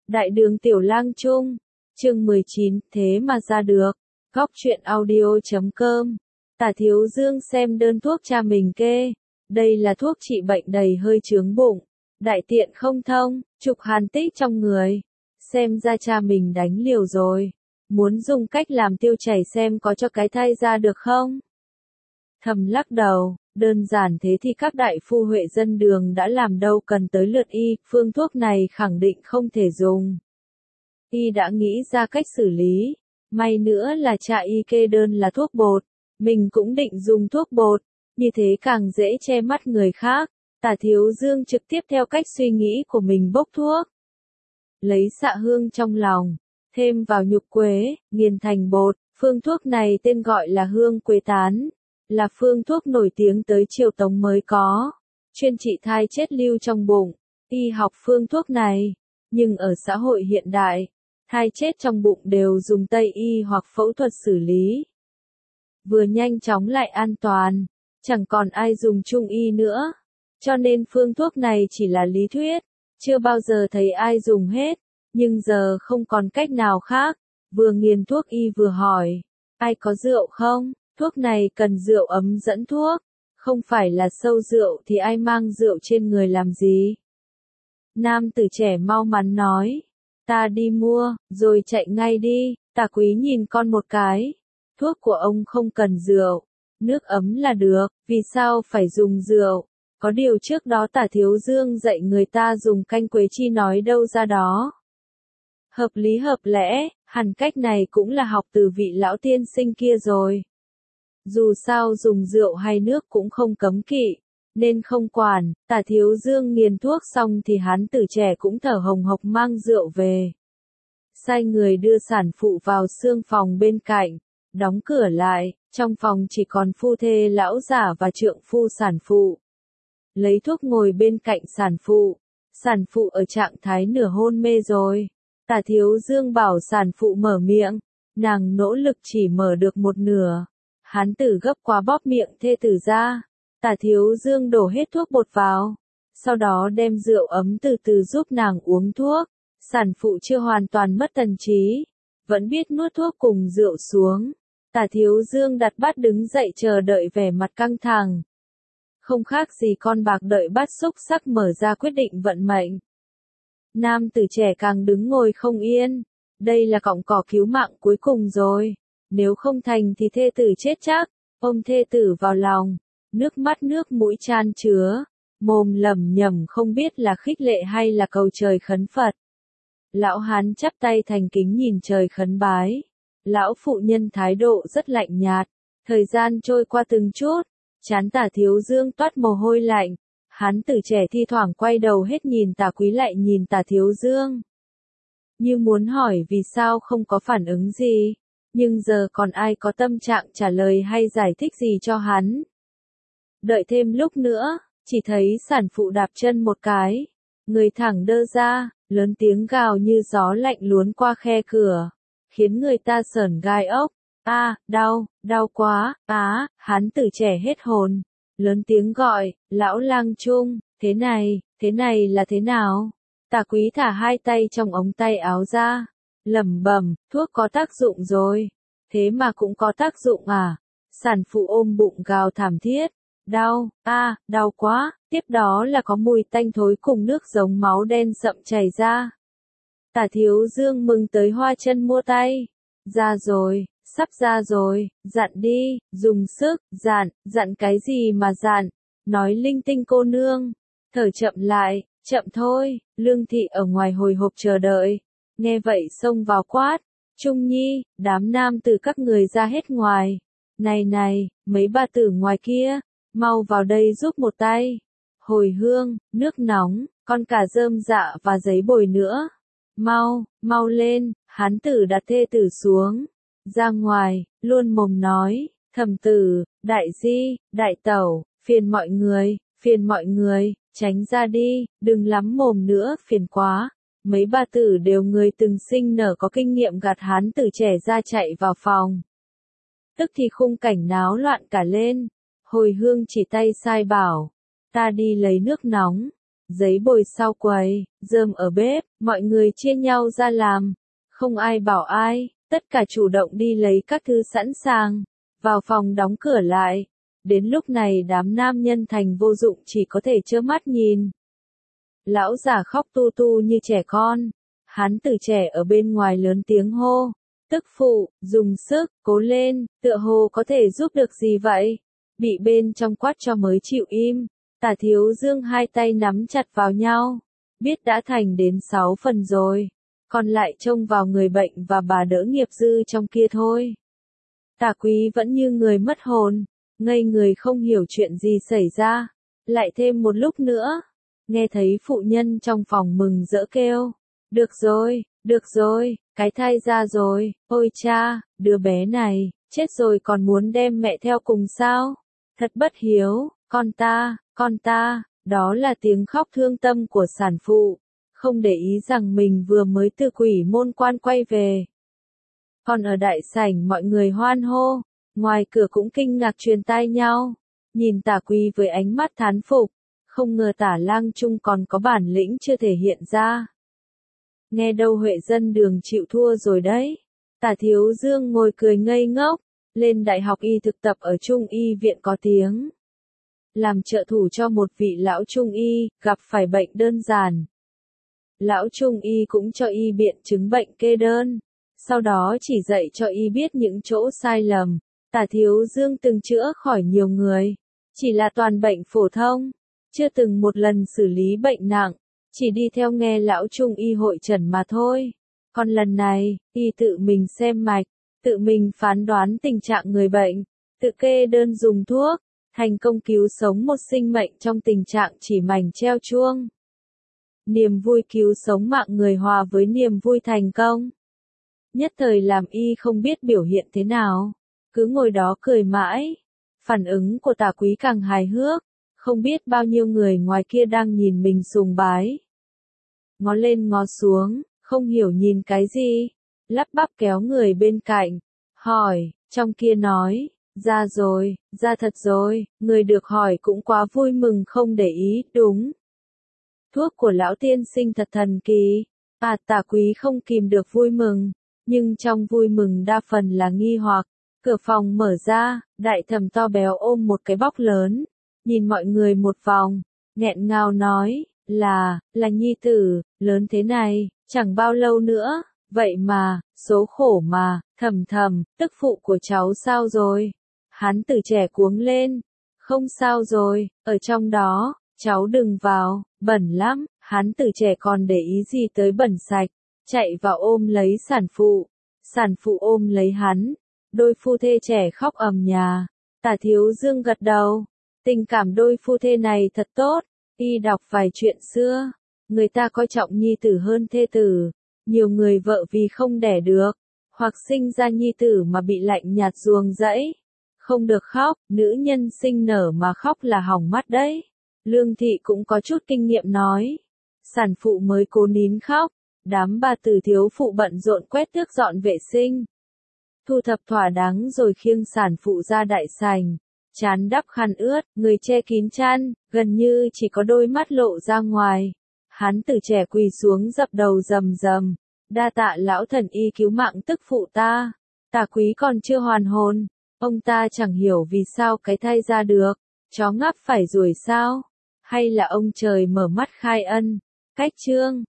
Đại đường Tiểu Lang Trung, chương 19, thế mà ra được. Góc truyện audio.com. Tả Thiếu Dương xem đơn thuốc cha mình kê. Đây là thuốc trị bệnh đầy hơi chướng bụng, đại tiện không thông, trục hàn tích trong người. Xem ra cha mình đánh liều rồi. Muốn dùng cách làm tiêu chảy xem có cho cái thai ra được không? Thầm lắc đầu, đơn giản thế thì các đại phu Huệ dân đường đã làm đâu cần tới lượt y, phương thuốc này khẳng định không thể dùng. Y đã nghĩ ra cách xử lý, may nữa là cha y kê đơn là thuốc bột, mình cũng định dùng thuốc bột, như thế càng dễ che mắt người khác. Tả Thiếu Dương trực tiếp theo cách suy nghĩ của mình bốc thuốc. Lấy xạ hương trong lòng, thêm vào nhục quế, nghiền thành bột, phương thuốc này tên gọi là hương quế tán, là phương thuốc nổi tiếng tới triều Tống mới có, chuyên trị thai chết lưu trong bụng. Y học phương thuốc này, nhưng ở xã hội hiện đại, thai chết trong bụng đều dùng Tây y hoặc phẫu thuật xử lý. Vừa nhanh chóng lại an toàn, chẳng còn ai dùng Trung y nữa, cho nên phương thuốc này chỉ là lý thuyết, chưa bao giờ thấy ai dùng hết, nhưng giờ không còn cách nào khác, vừa nghiền thuốc y vừa hỏi, ai có rượu không? Thuốc này cần rượu ấm dẫn thuốc, không phải là sâu rượu thì ai mang rượu trên người làm gì? Nam tử trẻ mau mắn nói, ta đi mua, rồi chạy ngay đi. Tả Quý nhìn con một cái, thuốc của ông không cần rượu, nước ấm là được, vì sao phải dùng rượu? Có điều trước đó Tả Thiếu Dương dạy người ta dùng canh quế chi nói đâu ra đó. Hợp lý hợp lẽ, hẳn cách này cũng là học từ vị lão tiên sinh kia rồi. Dù sao dùng rượu hay nước cũng không cấm kỵ, nên không quản. Tả Thiếu Dương nghiền thuốc xong thì hán tử trẻ cũng thở hồng hộc mang rượu về. Sai người đưa sản phụ vào xương phòng bên cạnh, đóng cửa lại, trong phòng chỉ còn phu thê lão giả và trượng phu sản phụ. Lấy thuốc ngồi bên cạnh sản phụ ở trạng thái nửa hôn mê rồi. Tả Thiếu Dương bảo sản phụ mở miệng, nàng nỗ lực chỉ mở được một nửa. Hán tử gấp quá bóp miệng thê tử ra. Tả Thiếu Dương đổ hết thuốc bột vào, sau đó đem rượu ấm từ từ giúp nàng uống thuốc. Sản phụ chưa hoàn toàn mất thần trí, vẫn biết nuốt thuốc cùng rượu xuống. Tả Thiếu Dương đặt bát đứng dậy chờ đợi vẻ mặt căng thẳng. Không khác gì con bạc đợi bát xúc sắc mở ra quyết định vận mệnh. Nam tử trẻ càng đứng ngồi không yên, đây là cọng cỏ cứu mạng cuối cùng rồi. Nếu không thành thì thê tử chết chắc, ôm thê tử vào lòng, nước mắt nước mũi chan chứa, mồm lẩm nhẩm không biết là khích lệ hay là cầu trời khấn Phật. Lão hán chắp tay thành kính nhìn trời khấn bái, lão phụ nhân thái độ rất lạnh nhạt. Thời gian trôi qua từng chút, trán Tả Thiếu Dương toát mồ hôi lạnh, hán tử trẻ thi thoảng quay đầu hết nhìn Tả Quý lại nhìn Tả Thiếu Dương, như muốn hỏi vì sao không có phản ứng gì. Nhưng giờ còn ai có tâm trạng trả lời hay giải thích gì cho hắn. Đợi thêm lúc nữa, chỉ thấy sản phụ đạp chân một cái, người thẳng đơ ra, lớn tiếng gào như gió lạnh luốn qua khe cửa, khiến người ta sởn gai ốc. Đau, đau quá, hán tử trẻ hết hồn, lớn tiếng gọi, lão Lang Trung, thế này là thế nào? Tả Quý thả hai tay trong ống tay áo ra, lẩm bẩm, thuốc có tác dụng rồi. Thế mà cũng có tác dụng à? Sản phụ ôm bụng gào thảm thiết. Đau, đau quá. Tiếp đó là có mùi tanh thối cùng nước giống máu đen sậm chảy ra. Tả Thiếu Dương mừng tới hoa chân mua tay. Ra rồi, sắp ra rồi, dặn đi, dùng sức, dặn cái gì mà dặn? Nói linh tinh cô nương. Thở chậm lại, chậm thôi. Lương thị ở ngoài hồi hộp chờ đợi. Nghe vậy xông vào quát. Trung Nhi, đám nam tử các người ra hết ngoài. Này, mấy bà tử ngoài kia, mau vào đây giúp một tay. Hồi hương, nước nóng, con cả rơm dạ và giấy bồi nữa. Mau lên, hán tử đặt thê tử xuống. Ra ngoài, luôn mồm nói, thầm tử, đại di, đại tẩu, phiền mọi người, tránh ra đi, đừng lắm mồm nữa, phiền quá. Mấy bà tử đều người từng sinh nở có kinh nghiệm gạt hán tử trẻ ra chạy vào phòng. Tức thì khung cảnh náo loạn cả lên. Hồi hương chỉ tay sai bảo, ta đi lấy nước nóng. giấy bồi sau quầy, rơm ở bếp, mọi người chia nhau ra làm. Không ai bảo ai, tất cả chủ động đi lấy các thứ sẵn sàng, vào phòng đóng cửa lại. Đến lúc này đám nam nhân thành vô dụng chỉ có thể trơ mắt nhìn. Lão già khóc tu tu như trẻ con, hắn từ trẻ ở bên ngoài lớn tiếng hô. Tức phụ, dùng sức, cố lên, tựa hồ có thể giúp được gì vậy? Bị bên trong quát cho mới chịu im. Tả Thiếu Dương hai tay nắm chặt vào nhau, biết đã thành đến 6 phần rồi, còn lại trông vào người bệnh và bà đỡ nghiệp dư trong kia thôi. Tả Quý vẫn như người mất hồn, ngây người không hiểu chuyện gì xảy ra. Lại thêm một lúc nữa, nghe thấy phụ nhân trong phòng mừng rỡ kêu, được rồi, cái thai ra rồi, ôi cha, đứa bé này, chết rồi còn muốn đem mẹ theo cùng sao? Thật bất hiếu, con ta, đó là tiếng khóc thương tâm của sản phụ, không để ý rằng mình vừa mới từ quỷ môn quan quay về. Còn ở đại sảnh mọi người hoan hô, ngoài cửa cũng kinh ngạc truyền tai nhau, nhìn Tả Quý với ánh mắt thán phục, không ngờ Tả Lang Trung còn có bản lĩnh chưa thể hiện ra. Nghe đâu Huệ dân đường chịu thua rồi đấy. Tả Thiếu Dương ngồi cười ngây ngốc, lên đại học y thực tập ở Trung y viện có tiếng. Làm trợ thủ cho một vị lão Trung y, gặp phải bệnh đơn giản. Lão Trung y cũng cho y biện chứng bệnh kê đơn, sau đó chỉ dạy cho y biết những chỗ sai lầm. Tả Thiếu Dương từng chữa khỏi nhiều người, chỉ là toàn bệnh phổ thông, chưa từng một lần xử lý bệnh nặng, chỉ đi theo nghe lão Trung y hội chẩn mà thôi. Còn lần này, y tự mình xem mạch, tự mình phán đoán tình trạng người bệnh, tự kê đơn dùng thuốc, thành công cứu sống một sinh mệnh trong tình trạng chỉ mảnh treo chuông. Niềm vui cứu sống mạng người hòa với niềm vui thành công. Nhất thời làm y không biết biểu hiện thế nào, cứ ngồi đó cười mãi. Phản ứng của Tả Quý càng hài hước, không biết bao nhiêu người ngoài kia đang nhìn mình sùng bái. Ngó lên ngó xuống, không hiểu nhìn cái gì, lắp bắp kéo người bên cạnh, hỏi, trong kia nói, ra thật rồi, người được hỏi cũng quá vui mừng không để ý, đúng. Thuốc của lão tiên sinh thật thần kỳ, Tả Quý không kìm được vui mừng, nhưng trong vui mừng đa phần là nghi hoặc. Cửa phòng mở ra, đại thẩm to béo ôm một cái bóc lớn, nhìn mọi người một vòng, nghẹn ngào nói, là nhi tử, lớn thế này, chẳng bao lâu nữa, vậy mà, số khổ mà, thầm, tức phụ của cháu sao rồi? Hắn từ trẻ cuống lên, không sao rồi, ở trong đó, cháu đừng vào, bẩn lắm, hắn từ trẻ còn để ý gì tới bẩn sạch, chạy vào ôm lấy sản phụ ôm lấy hắn. Đôi phu thê trẻ khóc ầm nhà. Tả Thiếu Dương gật đầu. Tình cảm đôi phu thê này thật tốt. Y đọc vài chuyện xưa. Người ta coi trọng nhi tử hơn thê tử. Nhiều người vợ vì không đẻ được, hoặc sinh ra nhi tử mà bị lạnh nhạt ruồng rẫy. Không được khóc, nữ nhân sinh nở mà khóc là hỏng mắt đấy. Lương Thị cũng có chút kinh nghiệm nói. Sản phụ mới cố nín khóc. Đám bà tử thiếu phụ bận rộn quét tước dọn vệ sinh. Thu thập thỏa đáng rồi khiêng sản phụ ra đại sảnh, chán đắp khăn ướt, người che kín chăn, gần như chỉ có đôi mắt lộ ra ngoài. Hắn từ trẻ quỳ xuống dập đầu rầm, đa tạ lão thần y cứu mạng tức phụ ta. Tả Quý còn chưa hoàn hồn, ông ta chẳng hiểu vì sao cái thai ra được, chó ngáp phải ruồi sao, hay là ông trời mở mắt khai ân. Cách chương